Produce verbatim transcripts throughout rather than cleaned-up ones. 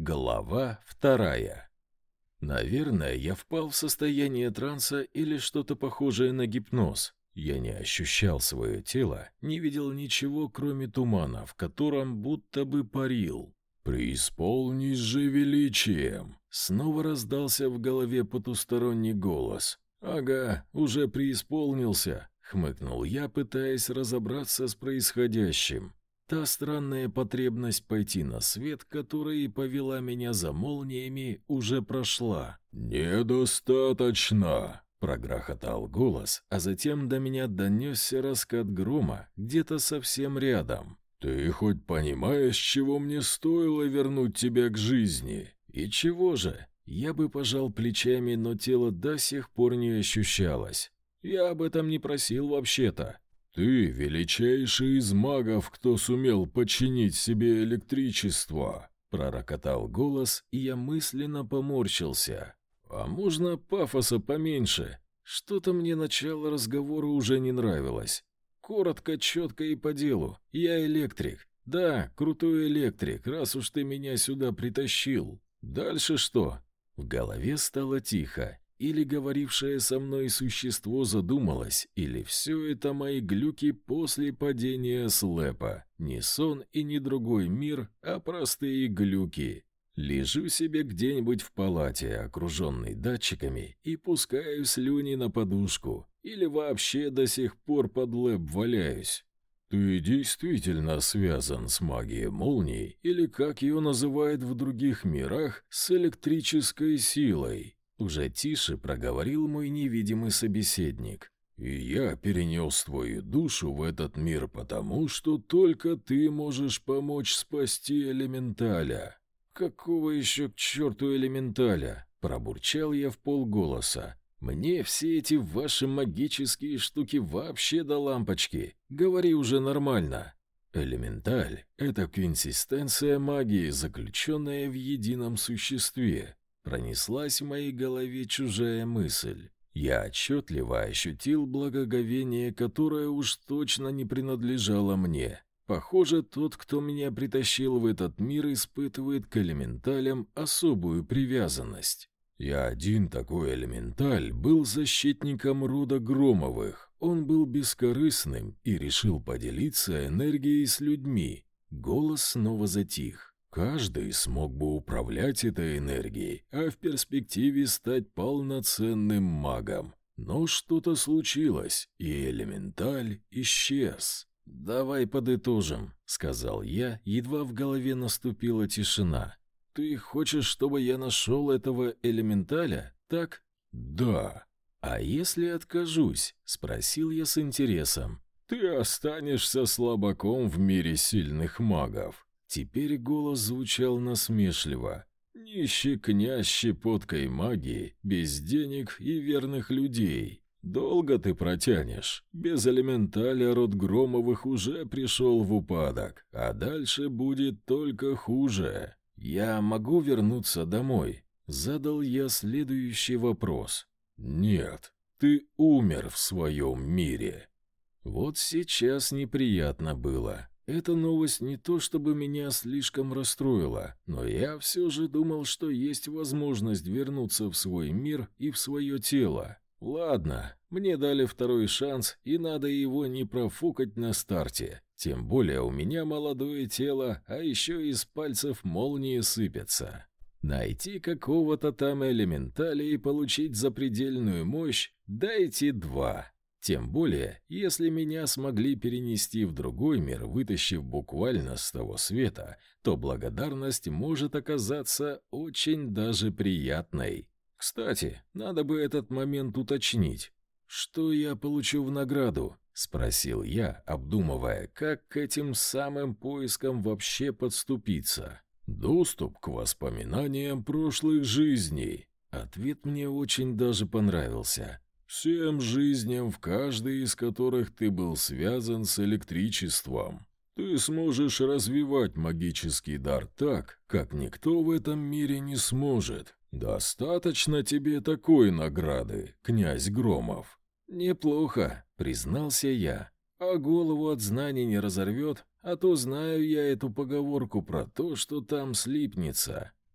Глава вторая. Наверное, я впал в состояние транса или что-то похожее на гипноз. Я не ощущал свое тело, не видел ничего, кроме тумана, в котором будто бы парил. «Преисполнись же величием!» Снова раздался в голове потусторонний голос. «Ага, уже преисполнился», — хмыкнул я, пытаясь разобраться с происходящим. Та странная потребность пойти на свет, которая и повела меня за молниями, уже прошла. «Недостаточно!» — прогрохотал голос, а затем до меня донесся раскат грома где-то совсем рядом. «Ты хоть понимаешь, чего мне стоило вернуть тебя к жизни?» «И чего же?» Я бы пожал плечами, но тело до сих пор не ощущалось. Я об этом не просил вообще-то. «Ты величайший из магов, кто сумел подчинить себе электричество», — пророкотал голос, и я мысленно поморщился. «А можно пафоса поменьше? Что-то мне начало разговора уже не нравилось. Коротко, четко и по делу. Я электрик. Да, крутой электрик, раз уж ты меня сюда притащил. Дальше что?» В голове стало тихо. Или говорившее со мной существо задумалось, или все это мои глюки после падения слэпа. Не сон и не другой мир, а простые глюки. Лежу себе где-нибудь в палате, окруженный датчиками, и пускаю слюни на подушку. Или вообще до сих пор под лэп валяюсь. «Ты действительно связан с магией молнии, или, как ее называют в других мирах, с электрической силой?» Уже тише проговорил мой невидимый собеседник. «И я перенес твою душу в этот мир потому, что только ты можешь помочь спасти элементаля». «Какого еще к черту элементаля?» – пробурчал я в полголоса. «Мне все эти ваши магические штуки вообще до лампочки. Говори уже нормально». Элементаль – это квинтэссенция магии, заключенная в едином существе. Пронеслась в моей голове чужая мысль. Я отчетливо ощутил благоговение, которое уж точно не принадлежало мне. Похоже, тот, кто меня притащил в этот мир, испытывает к элементалям особую привязанность. Я один такой элементаль был защитником рода Громовых. Он был бескорыстным и решил поделиться энергией с людьми. Голос снова затих. Каждый смог бы управлять этой энергией, а в перспективе стать полноценным магом. Но что-то случилось, и элементаль исчез. «Давай подытожим», — сказал я, едва в голове наступила тишина. «Ты хочешь, чтобы я нашел этого элементаля, так?» «Да». «А если откажусь?» — спросил я с интересом. «Ты останешься слабаком в мире сильных магов». Теперь голос звучал насмешливо. «Нищий князь щепоткой магии, без денег и верных людей. Долго ты протянешь? Без элементаля род Громовых уже пришел в упадок, а дальше будет только хуже. Я могу вернуться домой?» Задал я следующий вопрос. «Нет, ты умер в своем мире». Вот сейчас неприятно было. Эта новость не то чтобы меня слишком расстроила, но я все же думал, что есть возможность вернуться в свой мир и в свое тело. Ладно, мне дали второй шанс, и надо его не профукать на старте. Тем более у меня молодое тело, а еще из пальцев молнии сыпятся. Найти какого-то там элементаля и получить запредельную мощь – дайте два. Тем более, если меня смогли перенести в другой мир, вытащив буквально с того света, то благодарность может оказаться очень даже приятной. Кстати, надо бы этот момент уточнить. «Что я получу в награду?» — спросил я, обдумывая, как к этим самым поискам вообще подступиться. «Доступ к воспоминаниям прошлых жизней». Ответ мне очень даже понравился. «Всем жизням, в каждой из которых ты был связан с электричеством. Ты сможешь развивать магический дар так, как никто в этом мире не сможет. Достаточно тебе такой награды, князь Громов». «Неплохо», — признался я. «А голову от знаний не разорвет, а то знаю я эту поговорку про то, что там слипнется».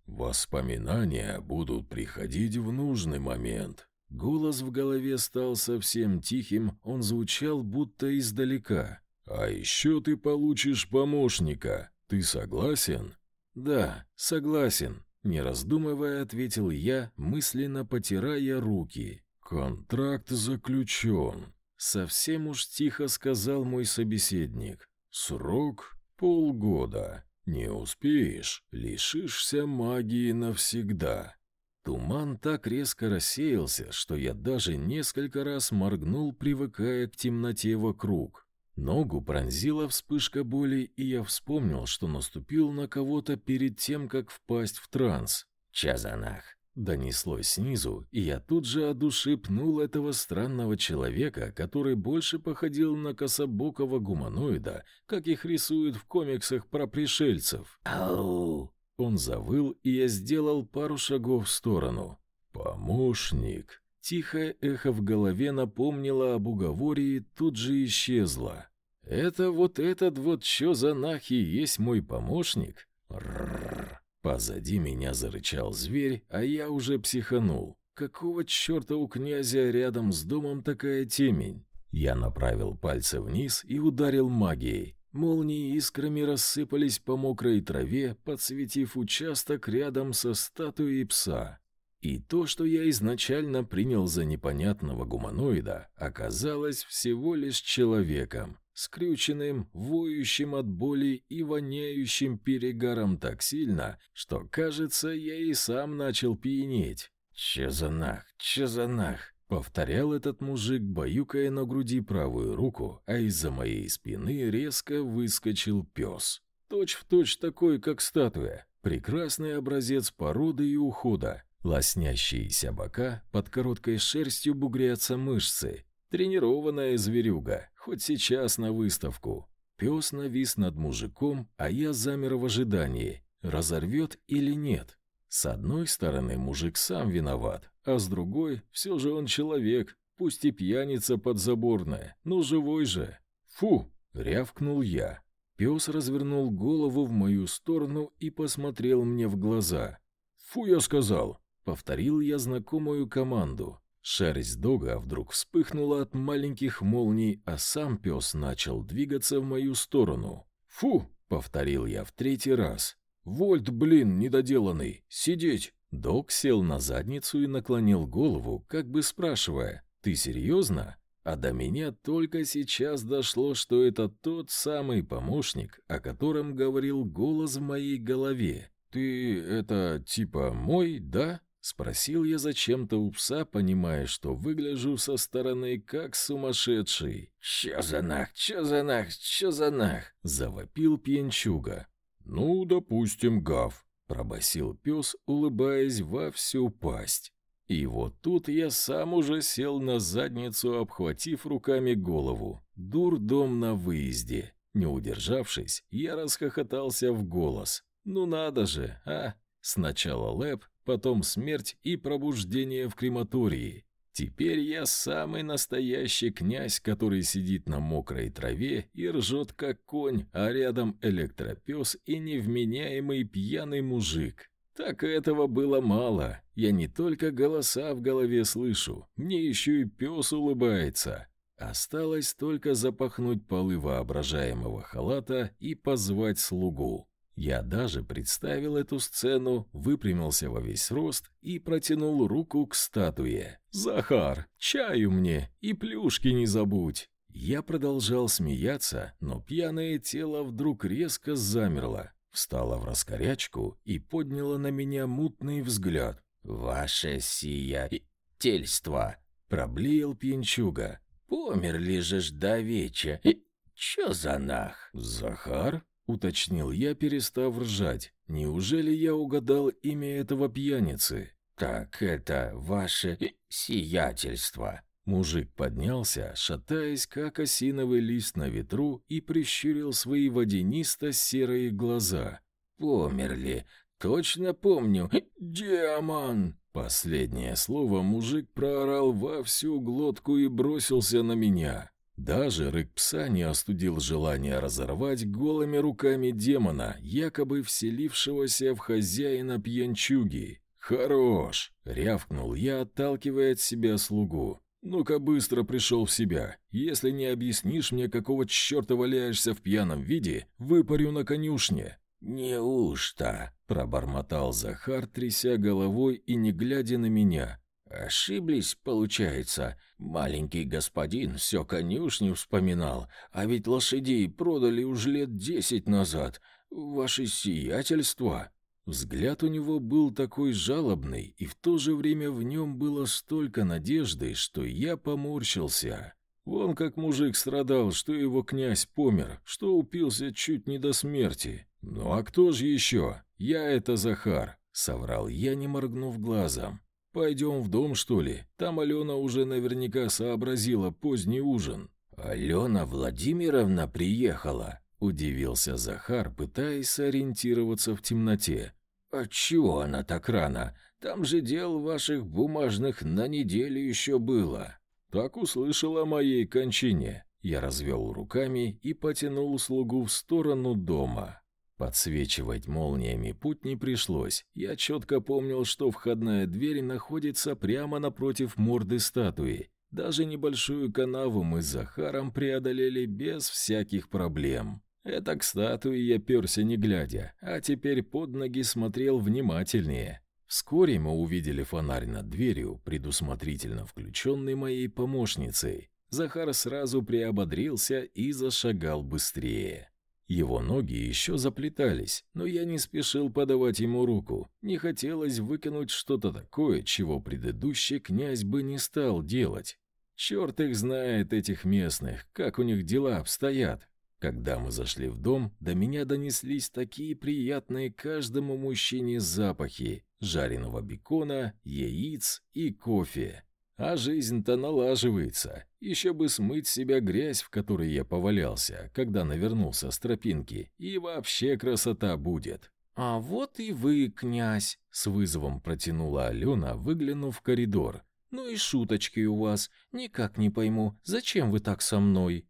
Воспоминания будут приходить в нужный момент». Голос в голове стал совсем тихим, он звучал будто издалека. «А еще ты получишь помощника. Ты согласен?» «Да, согласен», — не раздумывая, ответил я, мысленно потирая руки. «Контракт заключен», — совсем уж тихо сказал мой собеседник. «Срок — полгода. Не успеешь — лишишься магии навсегда». Туман так резко рассеялся, что я даже несколько раз моргнул, привыкая к темноте вокруг. Ногу пронзила вспышка боли, и я вспомнил, что наступил на кого-то перед тем, как впасть в транс. «Чазанах!» донеслось снизу, и я тут же от души пнул этого странного человека, который больше походил на кособокого гуманоида, как их рисуют в комиксах про пришельцев. «Ау!» Он завыл, и я сделал пару шагов в сторону. «Помощник!» Тихое эхо в голове напомнило об уговоре и тут же исчезло. «Это вот этот вот чё за нахи есть мой помощник?» Рррр. Позади меня зарычал зверь, а я уже психанул. Какого черта у князя рядом с домом такая темень? Я направил пальцы вниз и ударил магией. Молнии искрами рассыпались по мокрой траве, подсветив участок рядом со статуей пса. И то, что я изначально принял за непонятного гуманоида, оказалось всего лишь человеком, скрюченным, воющим от боли и воняющим перегаром так сильно, что, кажется, я и сам начал пьянеть. «Че за нах, че за нах?» — повторял этот мужик, баюкая на груди правую руку, а из-за моей спины резко выскочил пес. Точь-в-точь такой, как статуя. Прекрасный образец породы и ухода. Лоснящиеся бока, под короткой шерстью бугрятся мышцы. Тренированная зверюга, хоть сейчас на выставку. Пес навис над мужиком, а я замер в ожидании, разорвет или нет. С одной стороны, мужик сам виноват, а с другой, все же он человек, пусть и пьяница подзаборная, но живой же. «Фу!» — рявкнул я. Пес развернул голову в мою сторону и посмотрел мне в глаза. «Фу, я сказал!» — повторил я знакомую команду. Шерсть дога вдруг вспыхнула от маленьких молний, а сам пес начал двигаться в мою сторону. «Фу!» — повторил я в третий раз. «Вольт, блин, недоделанный! Сидеть!» Дог сел на задницу и наклонил голову, как бы спрашивая: «Ты серьезно?» А до меня только сейчас дошло, что это тот самый помощник, о котором говорил голос в моей голове. «Ты это типа мой, да?» — спросил я зачем-то у пса, понимая, что выгляжу со стороны как сумасшедший. «Чё за нах, чё за нах, чё за нах?» — завопил пьянчуга. «Ну, допустим, гав», — пробасил пес, улыбаясь во всю пасть. И вот тут я сам уже сел на задницу, обхватив руками голову. Дурдом на выезде. Не удержавшись, я расхохотался в голос. «Ну надо же, а! Сначала лэп, потом смерть и пробуждение в крематории. Теперь я самый настоящий князь, который сидит на мокрой траве и ржет как конь, а рядом электропес и невменяемый пьяный мужик. Так этого было мало. Я не только голоса в голове слышу, мне еще и пес улыбается. Осталось только запахнуть полы воображаемого халата и позвать слугу. Я даже представил эту сцену, выпрямился во весь рост и протянул руку к статуе. «Захар, чаю мне и плюшки не забудь!» Я продолжал смеяться, но пьяное тело вдруг резко замерло, встало в раскорячку и подняло на меня мутный взгляд. «Ваше сиятельство!» — проблеял пьянчуга. «Померли же ж давеча! Чё за нах?» «Захар?» — уточнил я, перестав ржать. «Неужели я угадал имя этого пьяницы?» «Так это ваше сиятельство!» Мужик поднялся, шатаясь, как осиновый лист на ветру, и прищурил свои водянисто-серые глаза. «Померли! Точно помню! Демон!» Последнее слово мужик проорал во всю глотку и бросился на меня. Даже рык пса не остудил желание разорвать голыми руками демона, якобы вселившегося в хозяина пьянчуги. «Хорош!» — рявкнул я, отталкивая от себя слугу. «Ну-ка быстро пришел в себя. Если не объяснишь мне, какого черта валяешься в пьяном виде, выпарю на конюшне». «Неужто?» — пробормотал Захар, тряся головой и не глядя на меня. «Ошиблись, получается. Маленький господин все конюшню вспоминал, а ведь лошадей продали уже лет десять назад. Ваше сиятельство». Взгляд у него был такой жалобный, и в то же время в нем было столько надежды, что я поморщился. Вон как мужик страдал, что его князь помер, что упился чуть не до смерти. «Ну а кто же еще? Я это Захар», — соврал я, не моргнув глазом. «Пойдем в дом, что ли? Там Алена уже наверняка сообразила поздний ужин». «Алена Владимировна приехала», — удивился Захар, пытаясь сориентироваться в темноте. «Отчего она так рано? Там же дел ваших бумажных на неделю еще было». «Так услышала о моей кончине». Я развел руками и потянул слугу в сторону дома. Подсвечивать молниями путь не пришлось. Я четко помнил, что входная дверь находится прямо напротив морды статуи. Даже небольшую канаву мы с Захаром преодолели без всяких проблем. Это к статуе я перся не глядя, а теперь под ноги смотрел внимательнее. Вскоре мы увидели фонарь над дверью, предусмотрительно включенный моей помощницей. Захар сразу приободрился и зашагал быстрее. Его ноги еще заплетались, но я не спешил подавать ему руку. Не хотелось выкинуть что-то такое, чего предыдущий князь бы не стал делать. Черт их знает, этих местных, как у них дела обстоят. Когда мы зашли в дом, до меня донеслись такие приятные каждому мужчине запахи жареного бекона, яиц и кофе. А жизнь-то налаживается. Еще бы смыть с себя грязь, в которой я повалялся, когда навернулся с тропинки, и вообще красота будет. «А вот и вы, князь!» — с вызовом протянула Алена, выглянув в коридор. «Ну и шуточки у вас. Никак не пойму, зачем вы так со мной?»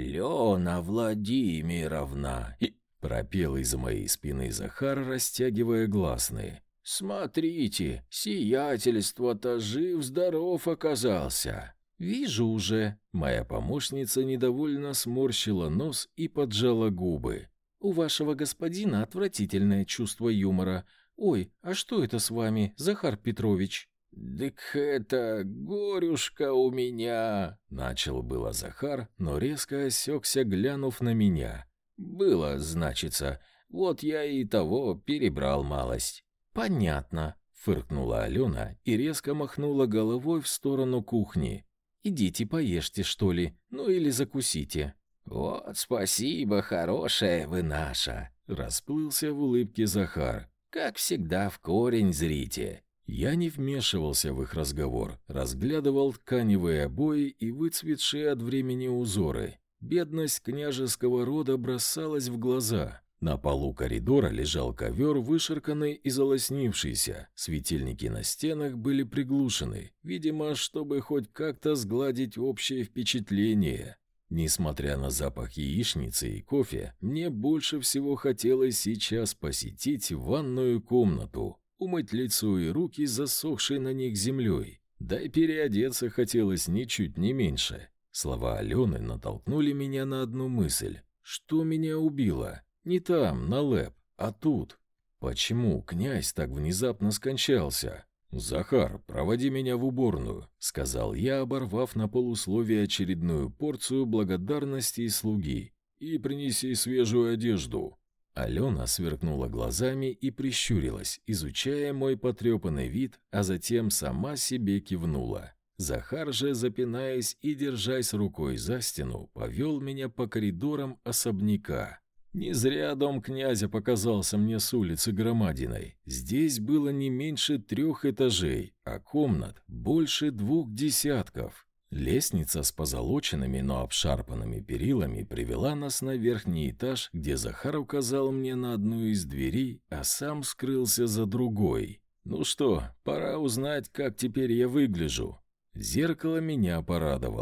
«Алена Владимировна!» и пропел из моей спины Захар, растягивая гласные. «Смотрите, сиятельство-то жив-здоров оказался!» «Вижу уже!» Моя помощница недовольно сморщила нос и поджала губы. «У вашего господина отвратительное чувство юмора. Ой, а что это с вами, Захар Петрович?» «Дык это горюшка у меня!» Начал было Захар, но резко осекся, глянув на меня. «Было, значится. Вот я и того перебрал малость». «Понятно», — фыркнула Алена и резко махнула головой в сторону кухни. «Идите поешьте, что ли, ну или закусите». «Вот спасибо, хорошая вы наша», — расплылся в улыбке Захар. «Как всегда в корень зрите». Я не вмешивался в их разговор, разглядывал тканевые обои и выцветшие от времени узоры. Бедность княжеского рода бросалась в глаза. На полу коридора лежал ковер, вышарканный и залоснившийся. Светильники на стенах были приглушены, видимо, чтобы хоть как-то сгладить общее впечатление. Несмотря на запах яичницы и кофе, мне больше всего хотелось сейчас посетить ванную комнату, умыть лицо и руки, засохшей на них землей. Да и переодеться хотелось ничуть не меньше. Слова Алены натолкнули меня на одну мысль. Что меня убило? Не там, на Лэп, а тут. Почему князь так внезапно скончался? «Захар, проводи меня в уборную», — сказал я, оборвав на полусловие очередную порцию благодарности и слуги. «И принеси свежую одежду». Алена сверкнула глазами и прищурилась, изучая мой потрепанный вид, а затем сама себе кивнула. Захар же, запинаясь и держась рукой за стену, повел меня по коридорам особняка. Не зря дом князя показался мне с улицы громадиной. Здесь было не меньше трех этажей, а комнат больше двух десятков. Лестница с позолоченными, но обшарпанными перилами привела нас на верхний этаж, где Захар указал мне на одну из дверей, а сам скрылся за другой. Ну что, пора узнать, как теперь я выгляжу. Зеркало меня порадовало.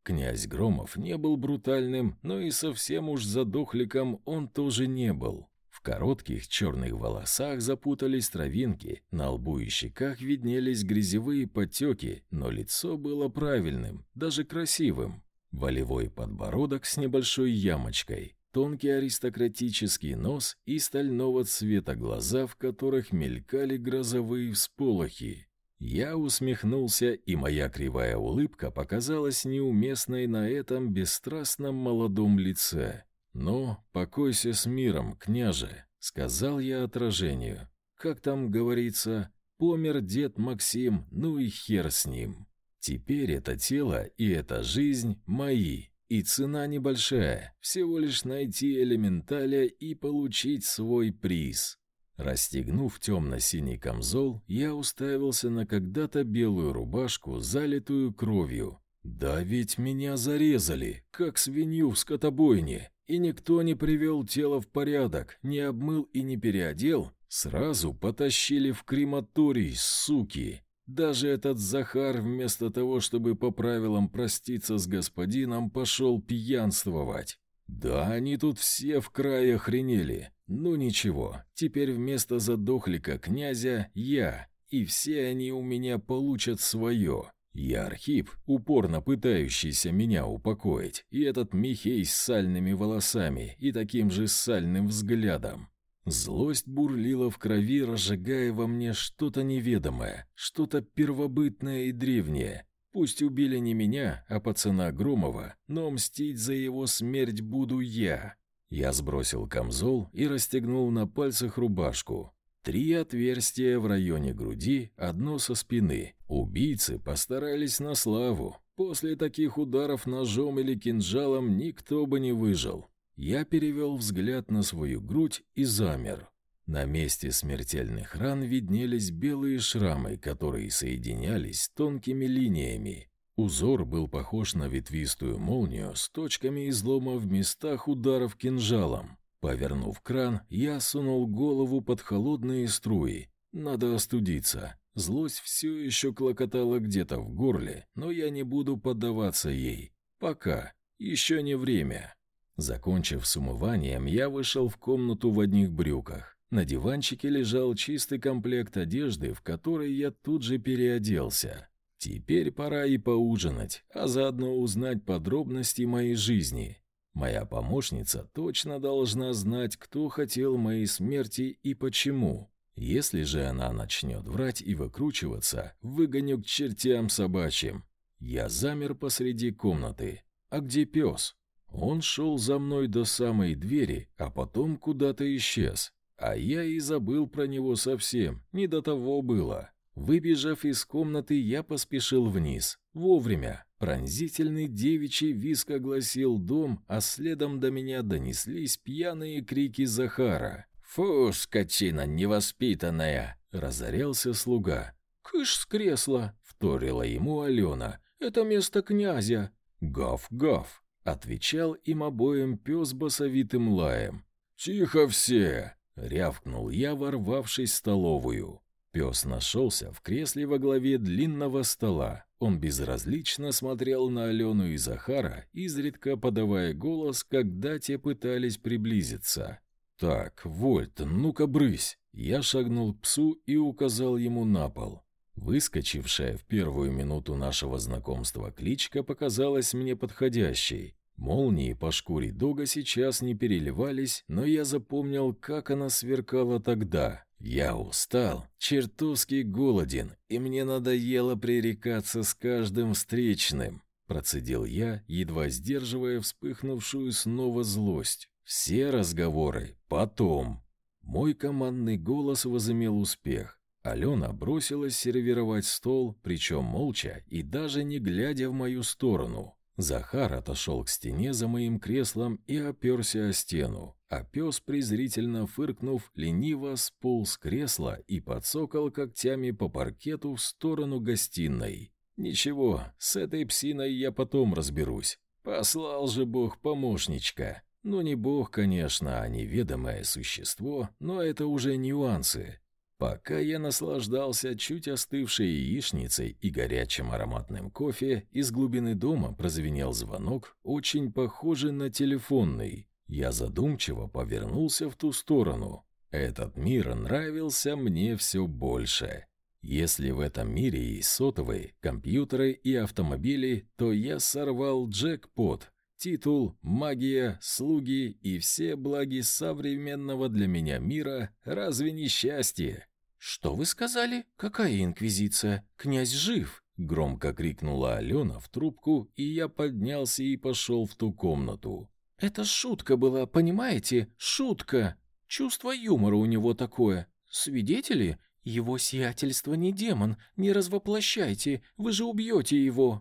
Князь Громов не был брутальным, но и совсем уж задохликом он тоже не был. В коротких черных волосах запутались травинки, на лбу и щеках виднелись грязевые потеки, но лицо было правильным, даже красивым. Волевой подбородок с небольшой ямочкой, тонкий аристократический нос и стального цвета глаза, в которых мелькали грозовые всполохи. Я усмехнулся, и моя кривая улыбка показалась неуместной на этом бесстрастном молодом лице. «Ну, покойся с миром, княже», — сказал я отражению. «Как там говорится, помер дед Максим, ну и хер с ним. Теперь это тело и эта жизнь мои, и цена небольшая, всего лишь найти элементаля и получить свой приз». Расстегнув темно-синий камзол, я уставился на когда-то белую рубашку, залитую кровью. «Да ведь меня зарезали, как свинью в скотобойне, и никто не привел тело в порядок, не обмыл и не переодел. Сразу потащили в крематорий, суки. Даже этот Захар вместо того, чтобы по правилам проститься с господином, пошел пьянствовать. Да они тут все в крае охренели. Ну ничего, теперь вместо задохлика князя я, и все они у меня получат свое. Я Архип, упорно пытающийся меня упокоить, и этот Михей с сальными волосами и таким же сальным взглядом. Злость бурлила в крови, разжигая во мне что-то неведомое, что-то первобытное и древнее. Пусть убили не меня, а пацана Громова, но мстить за его смерть буду я. Я сбросил камзол и расстегнул на пальцах рубашку. Три отверстия в районе груди, одно со спины. Убийцы постарались на славу. После таких ударов ножом или кинжалом никто бы не выжил. Я перевел взгляд на свою грудь и замер. На месте смертельных ран виднелись белые шрамы, которые соединялись тонкими линиями. Узор был похож на ветвистую молнию с точками излома в местах ударов кинжалом. Повернув кран, я сунул голову под холодные струи. Надо остудиться. Злость все еще клокотала где-то в горле, но я не буду поддаваться ей. Пока. Еще не время. Закончив с умыванием, я вышел в комнату в одних брюках. На диванчике лежал чистый комплект одежды, в который я тут же переоделся. Теперь пора и поужинать, а заодно узнать подробности моей жизни. Моя помощница точно должна знать, кто хотел моей смерти и почему. Если же она начнет врать и выкручиваться, выгоню к чертям собачьим. Я замер посреди комнаты. А где пес? Он шел за мной до самой двери, а потом куда-то исчез. А я и забыл про него совсем, не до того было. Выбежав из комнаты, я поспешил вниз. Вовремя. Пронзительный девичий визг огласил дом, а следом до меня донеслись пьяные крики Захара. «Фу, скотина невоспитанная!» — разорялся слуга. «Кыш с кресла!» — вторила ему Алена. «Это место князя!» «Гав-гав!» — отвечал им обоим пес басовитым лаем. «Тихо все!» — рявкнул я, ворвавшись в столовую. Пес нашелся в кресле во главе длинного стола. Он безразлично смотрел на Алену и Захара, изредка подавая голос, когда те пытались приблизиться. «Так, Вольт, ну-ка брысь!» Я шагнул к псу и указал ему на пол. Выскочившая в первую минуту нашего знакомства кличка показалась мне подходящей. Молнии по шкуре дога сейчас не переливались, но я запомнил, как она сверкала тогда. Я устал, чертовски голоден, и мне надоело пререкаться с каждым встречным, процедил я, едва сдерживая вспыхнувшую снова злость. Все разговоры потом. Мой командный голос возымел успех. Алена бросилась сервировать стол, причем молча и даже не глядя в мою сторону. Захар отошел к стене за моим креслом и оперся о стену, а пес, презрительно фыркнув, лениво сполз с кресла и подсокал когтями по паркету в сторону гостиной. Ничего, с этой псиной я потом разберусь. Послал же Бог помощничка. Ну не Бог, конечно, а неведомое существо, но это уже нюансы. Пока я наслаждался чуть остывшей яичницей и горячим ароматным кофе, из глубины дома прозвенел звонок, очень похожий на телефонный. Я задумчиво повернулся в ту сторону. Этот мир нравился мне все больше. Если в этом мире есть сотовые, компьютеры и автомобили, то я сорвал джекпот. Титул, магия, слуги и все благи современного для меня мира – разве не счастье? «Что вы сказали? Какая инквизиция? Князь жив!» – громко крикнула Алена в трубку, и я поднялся и пошел в ту комнату. «Это шутка была, понимаете? Шутка! Чувство юмора у него такое. Свидетели? Его сиятельство не демон, не развоплощайте, вы же убьете его!»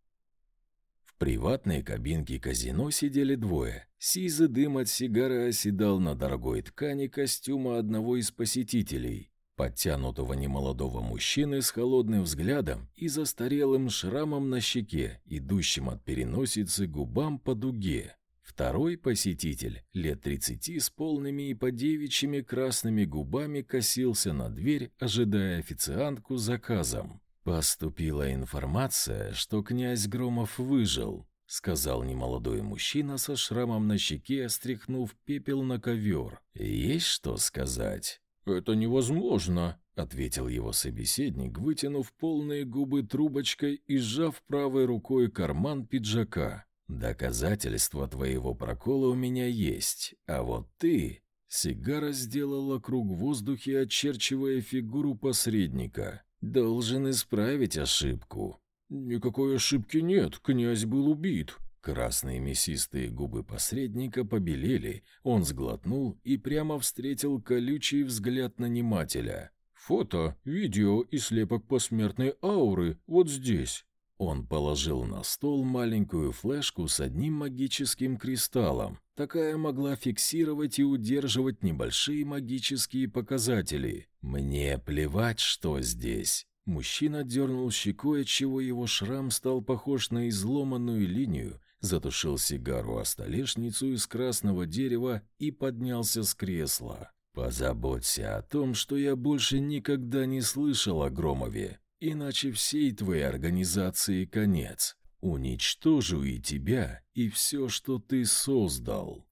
В приватной кабинке казино сидели двое. Сизый дым от сигары оседал на дорогой ткани костюма одного из посетителей, подтянутого немолодого мужчины с холодным взглядом и застарелым шрамом на щеке, идущим от переносицы губам по дуге. Второй посетитель, лет тридцати, с полными и подевичьими красными губами, косился на дверь, ожидая официантку с заказом. «Поступила информация, что князь Громов выжил», — сказал немолодой мужчина со шрамом на щеке, стряхнув пепел на ковер. «Есть что сказать?» «Это невозможно», — ответил его собеседник, вытянув полные губы трубочкой и сжав правой рукой карман пиджака. «Доказательства твоего прокола у меня есть, а вот ты...» Сигара сделала круг в воздухе, очерчивая фигуру посредника. «Должен исправить ошибку». «Никакой ошибки нет, князь был убит». Красные мясистые губы посредника побелели, он сглотнул и прямо встретил колючий взгляд нанимателя. «Фото, видео и слепок посмертной ауры вот здесь». Он положил на стол маленькую флешку с одним магическим кристаллом. Такая могла фиксировать и удерживать небольшие магические показатели. «Мне плевать, что здесь». Мужчина дернул щекой, отчего его шрам стал похож на изломанную линию, затушил сигару о столешницу из красного дерева и поднялся с кресла. «Позаботься о том, что я больше никогда не слышал о Громове. Иначе всей твоей организации конец. Уничтожу и тебя, и все, что ты создал».